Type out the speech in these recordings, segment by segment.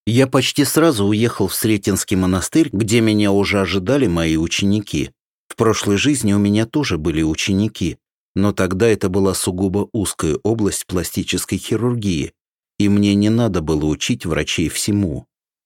Я почти сразу уехал в Сретенский монастырь, где меня уже ожидали мои ученики. В прошлой жизни у меня тоже были ученики, но тогда это была сугубо узкая область пластической хирургии, и мне не надо было учить врачей всему.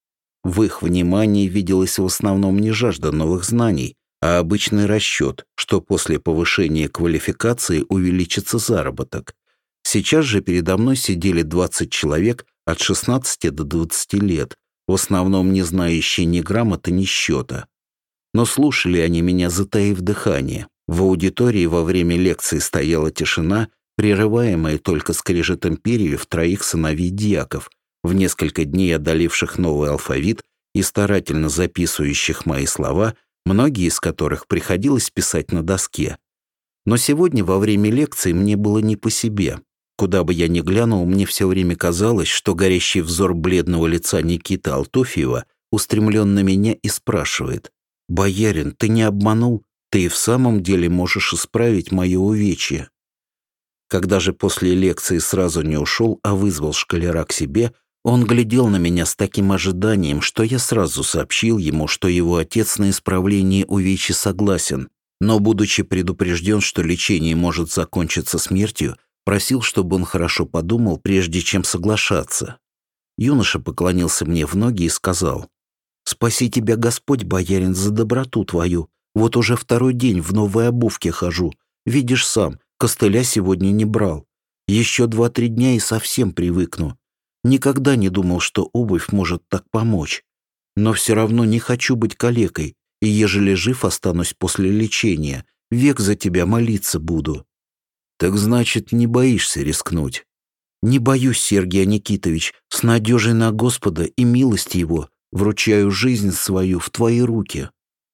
В их внимании виделась в основном не жажда новых знаний, а обычный расчет, что после повышения квалификации увеличится заработок. Сейчас же передо мной сидели 20 человек от 16 до 20 лет, в основном не знающие ни грамота, ни счета. Но слушали они меня, затаив дыхание. В аудитории во время лекции стояла тишина, прерываемая только скрежетом перьев троих сыновей дьяков, в несколько дней одоливших новый алфавит и старательно записывающих мои слова, многие из которых приходилось писать на доске. Но сегодня во время лекции мне было не по себе. Куда бы я ни глянул, мне все время казалось, что горящий взор бледного лица Никиты Алтофьева устремлен на меня и спрашивает: «Боярин, ты не обманул? Ты и в самом деле можешь исправить мое увечье». Когда же после лекции сразу не ушел, а вызвал школяра к себе, он глядел на меня с таким ожиданием, что я сразу сообщил ему, что его отец на исправление увечья согласен, но, будучи предупрежден, что лечение может закончиться смертью, просил, чтобы он хорошо подумал, прежде чем соглашаться. Юноша поклонился мне в ноги и сказал: «Спаси тебя Господь, боярин, за доброту твою. Вот уже второй день в новой обувке хожу. Видишь сам, костыля сегодня не брал. Еще 2-3 дня и совсем привыкну. Никогда не думал, что обувь может так помочь. Но все равно не хочу быть калекой, и ежели жив останусь после лечения, век за тебя молиться буду». «Так значит, не боишься рискнуть?» «Не боюсь, Сергий Никитович, с надежей на Господа и милость Его вручаю жизнь свою в твои руки».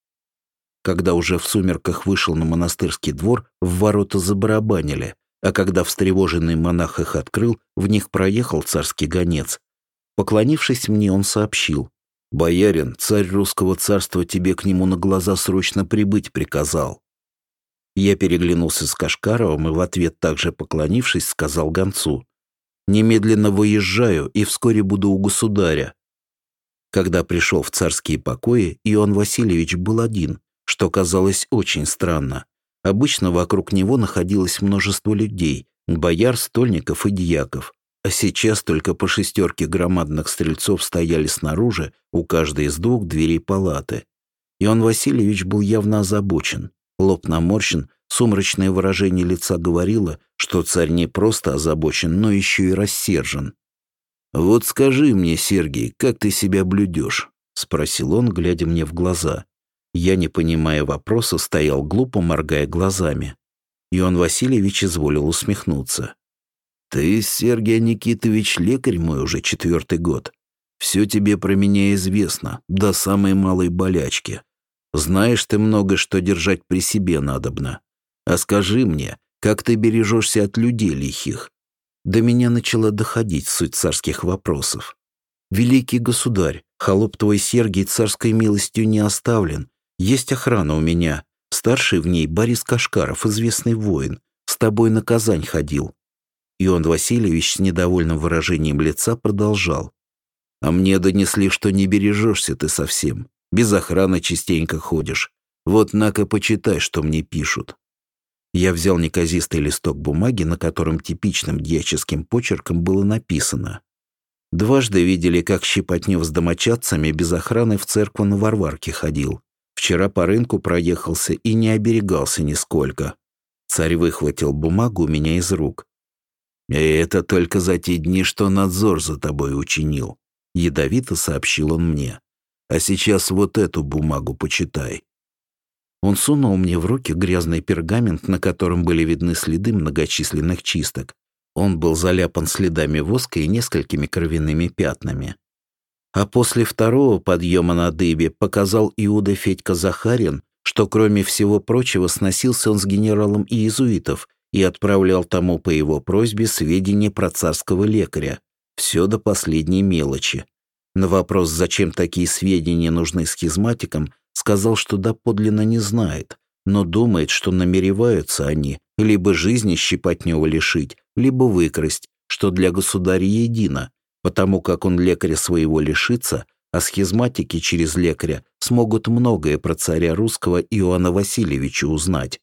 Когда уже в сумерках вышел на монастырский двор, в ворота забарабанили, а когда встревоженный монах их открыл, в них проехал царский гонец. Поклонившись мне, он сообщил: «Боярин, царь русского царства тебе к нему на глаза срочно прибыть приказал». Я переглянулся с Кашкаровым и в ответ, также поклонившись, сказал гонцу: «Немедленно выезжаю и вскоре буду у государя». Когда пришел в царские покои, Иоанн Васильевич был один, что казалось очень странно. Обычно вокруг него находилось множество людей, бояр, стольников и дьяков, а сейчас только по 6 громадных стрельцов стояли снаружи, у каждой из 2 дверей палаты. Иоанн Васильевич был явно озабочен. Лоб наморщен, сумрачное выражение лица говорило, что царь не просто озабочен, но еще и рассержен. «Вот скажи мне, Сергий, как ты себя блюдешь?» — спросил он, глядя мне в глаза. Я, не понимая вопроса, стоял глупо, моргая глазами. Иоанн Васильевич изволил усмехнуться. «Ты, Сергий Никитович, лекарь мой уже 4-й год. Все тебе про меня известно, до самой малой болячки. Знаешь ты много, что держать при себе надобно. А скажи мне, как ты бережешься от людей лихих?» До меня начала доходить суть царских вопросов. «Великий государь, холоп твой Сергий царской милостью не оставлен. Есть охрана у меня. Старший в ней Борис Кашкаров, известный воин. С тобой на Казань ходил». Иоанн Васильевич с недовольным выражением лица продолжал: «А мне донесли, что не бережешься ты совсем. Без охраны частенько ходишь. Вот на-ка почитай, что мне пишут». Я взял неказистый листок бумаги, на котором типичным дьяческим почерком было написано: «Дважды видели, как Щепотнев с домочадцами без охраны в церковь на Варварке ходил. Вчера по рынку проехался и не оберегался нисколько». Царь выхватил бумагу у меня из рук. «И это только за те дни, что надзор за тобой учинил», — ядовито сообщил он мне. «А сейчас вот эту бумагу почитай». Он сунул мне в руки грязный пергамент, на котором были видны следы многочисленных чисток. Он был заляпан следами воска и несколькими кровяными пятнами. А после второго подъема на дыбе показал Иуда Федька Захарин, что, кроме всего прочего, сносился он с генералом иезуитов и отправлял тому по его просьбе сведения про царского лекаря. Все до последней мелочи. На вопрос, зачем такие сведения нужны схизматикам, сказал, что доподлинно не знает, но думает, что намереваются они либо жизни Щепотнева лишить, либо выкрасть, что для государя едино, потому как он лекаря своего лишится, а схизматики через лекаря смогут многое про царя русского Иоанна Васильевича узнать.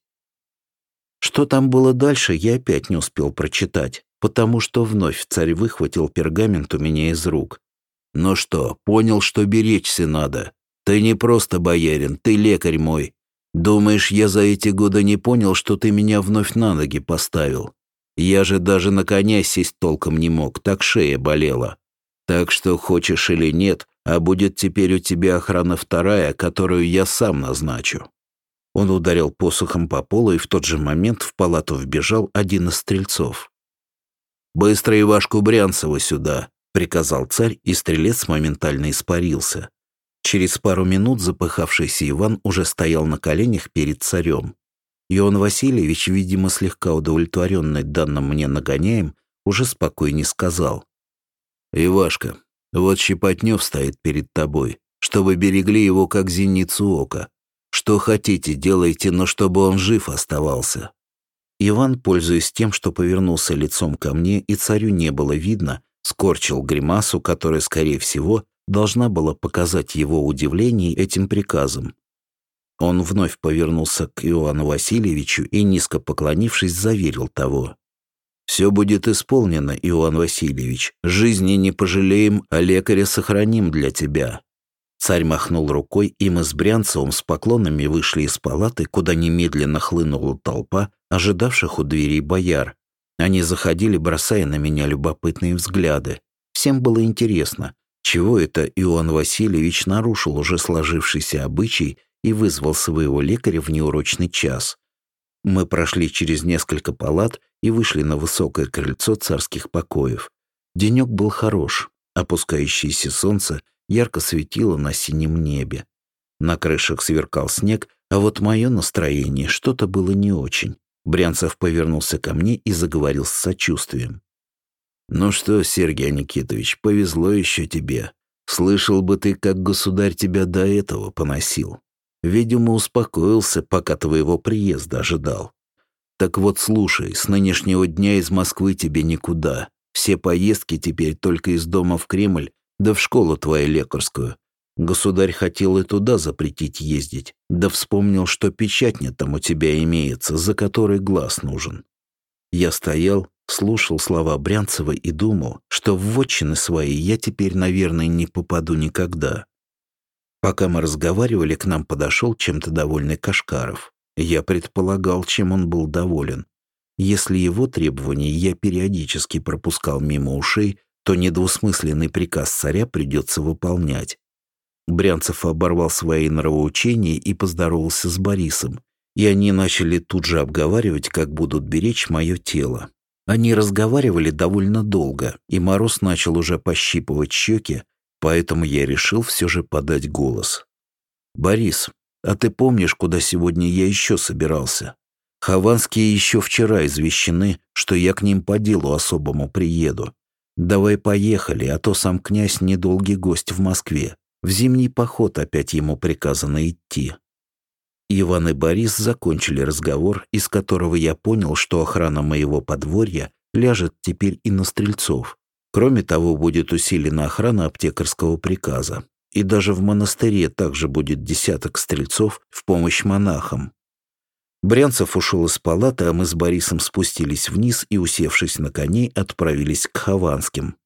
Что там было дальше, я опять не успел прочитать, потому что вновь царь выхватил пергамент у меня из рук. «Ну что, понял, что беречься надо? Ты не просто боярин, ты лекарь мой. Думаешь, я за эти годы не понял, что ты меня вновь на ноги поставил? Я же даже на коня сесть толком не мог, так шея болела. Так что, хочешь или нет, а будет теперь у тебя охрана вторая, которую я сам назначу». Он ударил посохом по полу, и в тот же момент в палату вбежал один из стрельцов. «Быстро Ивашку Брянцева сюда», — приказал царь, и стрелец моментально испарился. Через пару минут запыхавшийся Иван уже стоял на коленях перед царем. Иоанн Васильевич, видимо, слегка удовлетворенный данным мне нагоняем, уже спокойнее сказал: «Ивашка, вот Щепотнев стоит перед тобой, чтобы берегли его как зеницу ока. Что хотите, делайте, но чтобы он жив оставался». Иван, пользуясь тем, что повернулся лицом ко мне и царю не было видно, скорчил гримасу, которая, скорее всего, должна была показать его удивление этим приказом. Он вновь повернулся к Иоанну Васильевичу и, низко поклонившись, заверил того: «Все будет исполнено, Иоанн Васильевич. Жизни не пожалеем, а лекаря сохраним для тебя». Царь махнул рукой, и мы с Брянцевым с поклонами вышли из палаты, куда немедленно хлынула толпа ожидавших у дверей бояр. Они заходили, бросая на меня любопытные взгляды. Всем было интересно, чего это Иоанн Васильевич нарушил уже сложившийся обычай и вызвал своего лекаря в неурочный час. Мы прошли через несколько палат и вышли на высокое крыльцо царских покоев. Денек был хорош, опускающееся солнце ярко светило на синем небе. На крышах сверкал снег, а вот мое настроение что-то было не очень. Брянцев повернулся ко мне и заговорил с сочувствием. «Ну что, Сергей Никитович, повезло еще тебе. Слышал бы ты, как государь тебя до этого поносил. Видимо, успокоился, пока твоего приезда ожидал. Так вот, слушай, с нынешнего дня из Москвы тебе никуда. Все поездки теперь только из дома в Кремль, да в школу твою лекарскую. Государь хотел и туда запретить ездить, да вспомнил, что печатня там у тебя имеется, за которой глаз нужен». Я стоял, слушал слова Брянцева и думал, что в вотчины свои я теперь, наверное, не попаду никогда. Пока мы разговаривали, к нам подошел чем-то довольный Кашкаров. Я предполагал, чем он был доволен. Если его требования я периодически пропускал мимо ушей, то недвусмысленный приказ царя придется выполнять. Брянцев оборвал свои нравоучения и поздоровался с Борисом, и они начали тут же обговаривать, как будут беречь мое тело. Они разговаривали довольно долго, и мороз начал уже пощипывать щеки, поэтому я решил все же подать голос. «Борис, а ты помнишь, куда сегодня я еще собирался? Хованские еще вчера извещены, что я к ним по делу особому приеду. Давай поехали, а то сам князь недолгий гость в Москве. В зимний поход опять ему приказано идти». Иван и Борис закончили разговор, из которого я понял, что охрана моего подворья ляжет теперь и на стрельцов. Кроме того, будет усилена охрана аптекарского приказа. И даже в монастыре также будет десяток стрельцов в помощь монахам. Брянцев ушел из палаты, а мы с Борисом спустились вниз и, усевшись на коней, отправились к Хованским.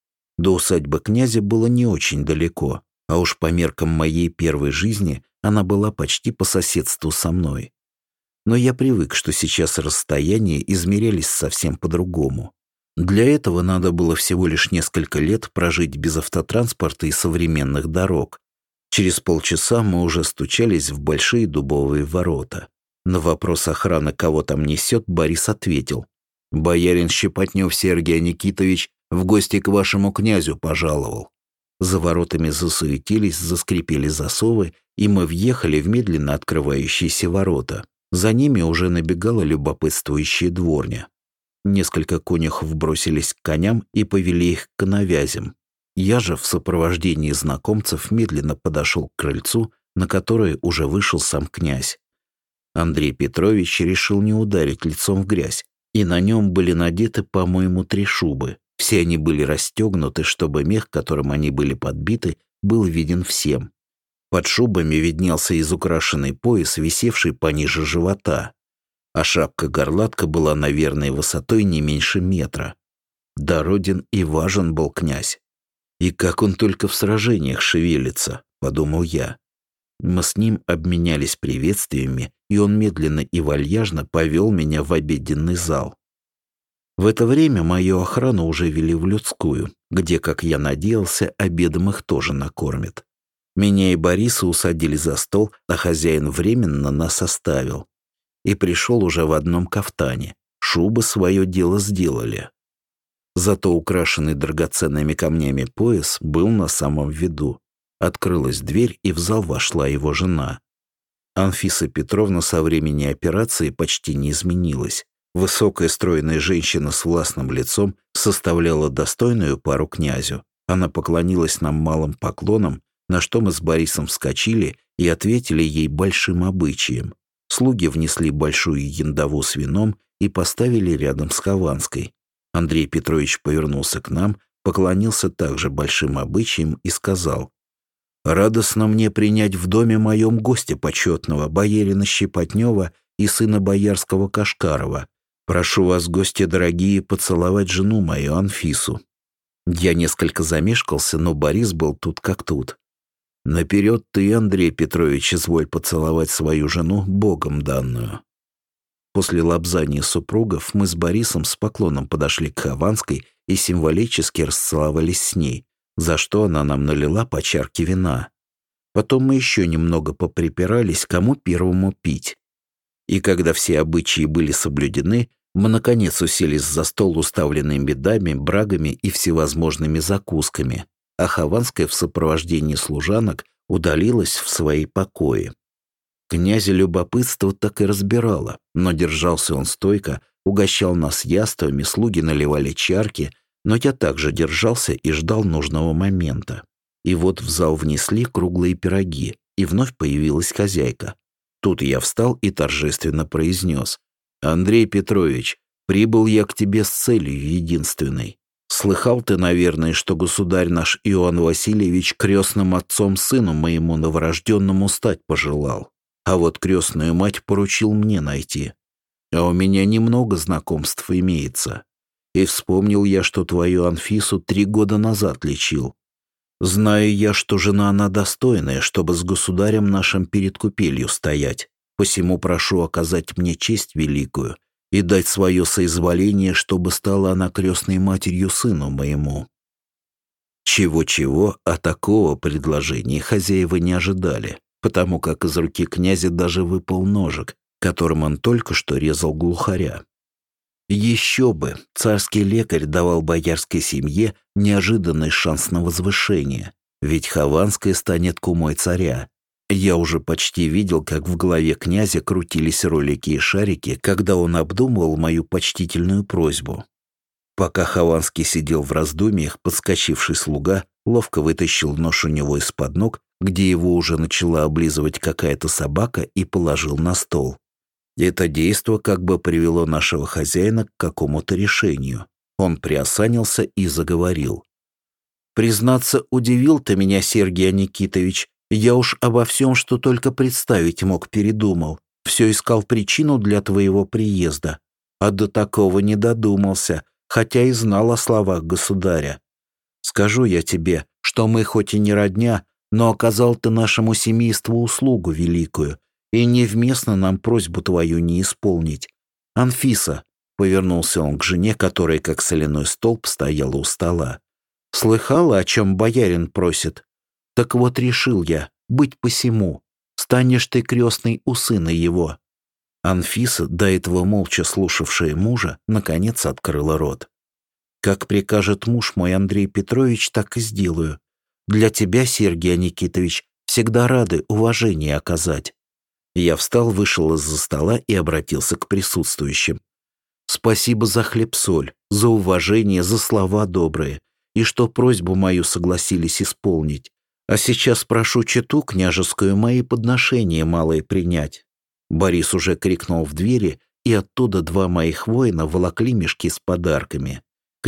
До усадьбы князя было не очень далеко, а уж по меркам моей первой жизни она была почти по соседству со мной. Но я привык, что сейчас расстояния измерялись совсем по-другому. Для этого надо было всего лишь несколько лет прожить без автотранспорта и современных дорог. Через полчаса мы уже стучались в большие дубовые ворота. На вопрос охраны, кого там несет, Борис ответил: «Боярин Щепотнев Сергей Никитович в гости к вашему князю пожаловал». За воротами засуетились, заскрипели засовы, и мы въехали в медленно открывающиеся ворота. За ними уже набегала любопытствующая дворня. Несколько конюхов бросились к коням и повели их к навязям. Я же в сопровождении знакомцев медленно подошел к крыльцу, на которое уже вышел сам князь. Андрей Петрович решил не ударить лицом в грязь, и на нем были надеты, по-моему, 3 шубы. Все они были расстегнуты, чтобы мех, которым они были подбиты, был виден всем. Под шубами виднелся изукрашенный пояс, висевший пониже живота, а шапка-горлатка была, наверное, высотой не меньше метра. Дороден и важен был князь. «И как он только в сражениях шевелится», — подумал я. Мы с ним обменялись приветствиями, и он медленно и вальяжно повел меня в обеденный зал. В это время мою охрану уже вели в людскую, где, как я надеялся, обедом их тоже накормят. Меня и Бориса усадили за стол, а хозяин временно нас оставил. И пришел уже в одном кафтане. Шубы свое дело сделали. Зато украшенный драгоценными камнями пояс был на самом виду. Открылась дверь, и в зал вошла его жена. Анфиса Петровна со времени операции почти не изменилась. Высокая стройная женщина с властным лицом составляла достойную пару князю. Она поклонилась нам малым поклоном, на что мы с Борисом вскочили и ответили ей большим обычаем. Слуги внесли большую яндову с вином и поставили рядом с Хованской. Андрей Петрович повернулся к нам, поклонился также большим обычаем и сказал: «Радостно мне принять в доме моем гостя почетного, боярина Щепотнева и сына боярского Кашкарова. Прошу вас, гости дорогие, поцеловать жену мою Анфису». Я несколько замешкался, но Борис был тут как тут. «Наперед ты, Андрей Петрович, изволь поцеловать свою жену, богом данную». После лобзания супругов мы с Борисом с поклоном подошли к Хованской и символически расцеловались с ней, за что она нам налила по чарке вина. Потом мы еще немного поприпирались, кому первому пить. И когда все обычаи были соблюдены, мы наконец уселись за стол, уставленный медами, брагами и всевозможными закусками, а Хованская в сопровождении служанок удалилась в свои покои. Князя любопытство так и разбирало, но держался он стойко, угощал нас яствами, слуги наливали чарки, но я также держался и ждал нужного момента. И вот в зал внесли круглые пироги, и вновь появилась хозяйка. Тут я встал и торжественно произнес: «Андрей Петрович, прибыл я к тебе с целью единственной. Слыхал ты, наверное, что государь наш Иоанн Васильевич крестным отцом сыну моему новорожденному стать пожелал. А вот крестную мать поручил мне найти. А у меня немного знакомств имеется. И вспомнил я, что твою Анфису 3 года назад лечил. Знаю я, что жена она достойная, чтобы с государем нашим перед купелью стоять. Посему прошу оказать мне честь великую и дать свое соизволение, чтобы стала она крестной матерью сыну моему». Чего-чего, а такого предложения хозяева не ожидали, потому как из руки князя даже выпал ножик, которым он только что резал глухаря. Еще бы, царский лекарь давал боярской семье неожиданный шанс на возвышение, ведь Хованская станет кумой царя. Я уже почти видел, как в голове князя крутились ролики и шарики, когда он обдумывал мою почтительную просьбу. Пока Хованский сидел в раздумьях, подскочивший слуга ловко вытащил нож у него из-под ног, где его уже начала облизывать какая-то собака, и положил на стол. Это действо как бы привело нашего хозяина к какому-то решению. Он приосанился и заговорил. «Признаться, удивил ты меня, Сергей Никитович. Я уж обо всем, что только представить мог, передумал. Все искал причину для твоего приезда. А до такого не додумался, хотя и знал о словах государя. Скажу я тебе, что мы хоть и не родня, но оказал ты нашему семейству услугу великую, и невместно нам просьбу твою не исполнить. Анфиса», — повернулся он к жене, которая как соляной столб стояла у стола, — «слыхала, о чем боярин просит? Так вот решил я, быть посему. Станешь ты крестной у сына его». Анфиса, до этого молча слушавшая мужа, наконец открыла рот. «Как прикажет муж мой Андрей Петрович, так и сделаю. Для тебя, Сергей Никитович, всегда рады уважение оказать». Я встал, вышел из-за стола и обратился к присутствующим. «Спасибо за хлеб-соль, за уважение, за слова добрые, и что просьбу мою согласились исполнить. А сейчас прошу чету княжескую мои подношения малые принять». Борис уже крикнул в двери, и оттуда 2 моих воина волокли мешки с подарками.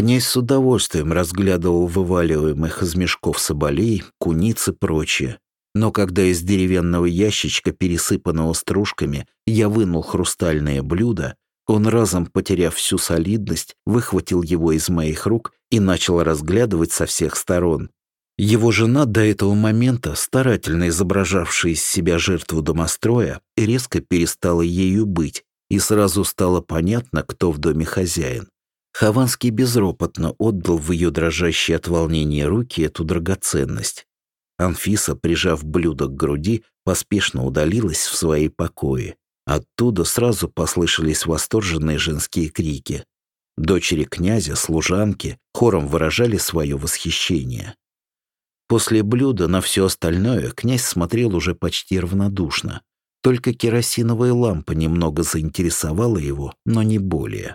Князь с удовольствием разглядывал вываливаемых из мешков соболей, куниц и прочее. Но когда из деревянного ящичка, пересыпанного стружками, я вынул хрустальное блюдо, он, разом потеряв всю солидность, выхватил его из моих рук и начал разглядывать со всех сторон. Его жена, до этого момента старательно изображавшая из себя жертву домостроя, резко перестала ею быть, и сразу стало понятно, кто в доме хозяин. Хованский безропотно отдал в ее дрожащие от волнения руки эту драгоценность. Анфиса, прижав блюдо к груди, поспешно удалилась в свои покои. Оттуда сразу послышались восторженные женские крики. Дочери князя, служанки, хором выражали свое восхищение. После блюда на все остальное князь смотрел уже почти равнодушно. Только керосиновая лампа немного заинтересовала его, но не более.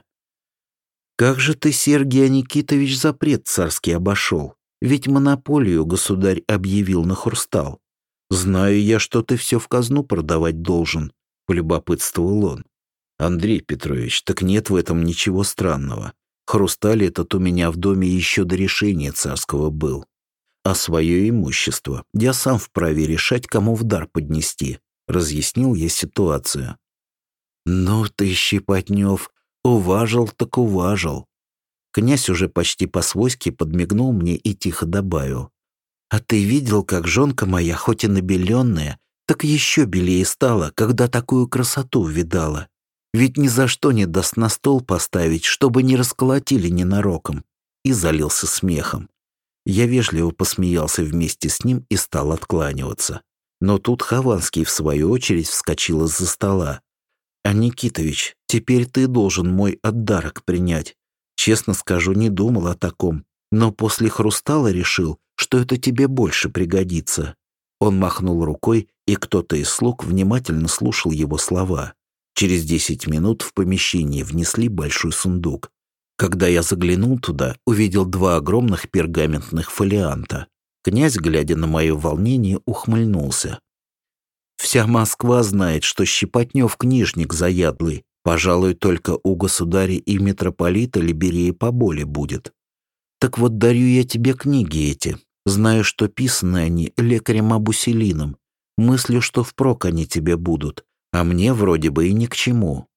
«Как же ты, Сергий Никитович, запрет царский обошел? Ведь монополию государь объявил на хрустал. Знаю я, что ты все в казну продавать должен», — полюбопытствовал он. «Андрей Петрович, так нет в этом ничего странного. Хрусталь этот у меня в доме еще до решения царского был. А свое имущество я сам вправе решать, кому в дар поднести», — разъяснил я ситуацию. «Ну ты, Щепотнев, уважил так уважил». Князь уже почти по-свойски подмигнул мне и тихо добавил. «А ты видел, как жонка моя, хоть и набеленная, так еще белее стала, когда такую красоту видала? Ведь ни за что не даст на стол поставить, чтобы не расколотили ненароком». И залился смехом. Я вежливо посмеялся вместе с ним и стал откланиваться. Но тут Хованский, в свою очередь, вскочил из-за стола. «А, Никитович, теперь ты должен мой отдарок принять. Честно скажу, не думал о таком, но после хрустала решил, что это тебе больше пригодится». Он махнул рукой, и кто-то из слуг внимательно слушал его слова. Через 10 минут в помещении внесли большой сундук. Когда я заглянул туда, увидел 2 огромных пергаментных фолианта. Князь, глядя на мое волнение, ухмыльнулся. «Вся Москва знает, что Щепотнев книжник заядлый. Пожалуй, только у государя и митрополита Либерея поболе будет. Так вот, дарю я тебе книги эти. Знаю, что писаны они лекарем Абуселиным. Мыслю, что впрок они тебе будут, а мне вроде бы и ни к чему».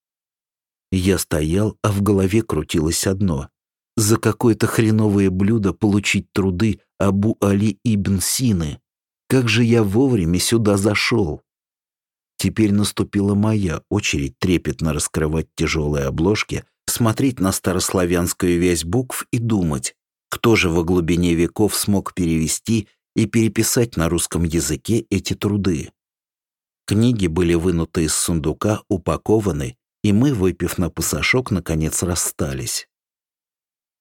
Я стоял, а в голове крутилось одно. За какое-то хреновое блюдо получить труды Абу Али ибн Сины. Как же я вовремя сюда зашел. Теперь наступила моя очередь трепетно раскрывать тяжелые обложки, смотреть на старославянскую вязь букв и думать, кто же во глубине веков смог перевести и переписать на русском языке эти труды. Книги были вынуты из сундука, упакованы, и мы, выпив на пасашок, наконец расстались.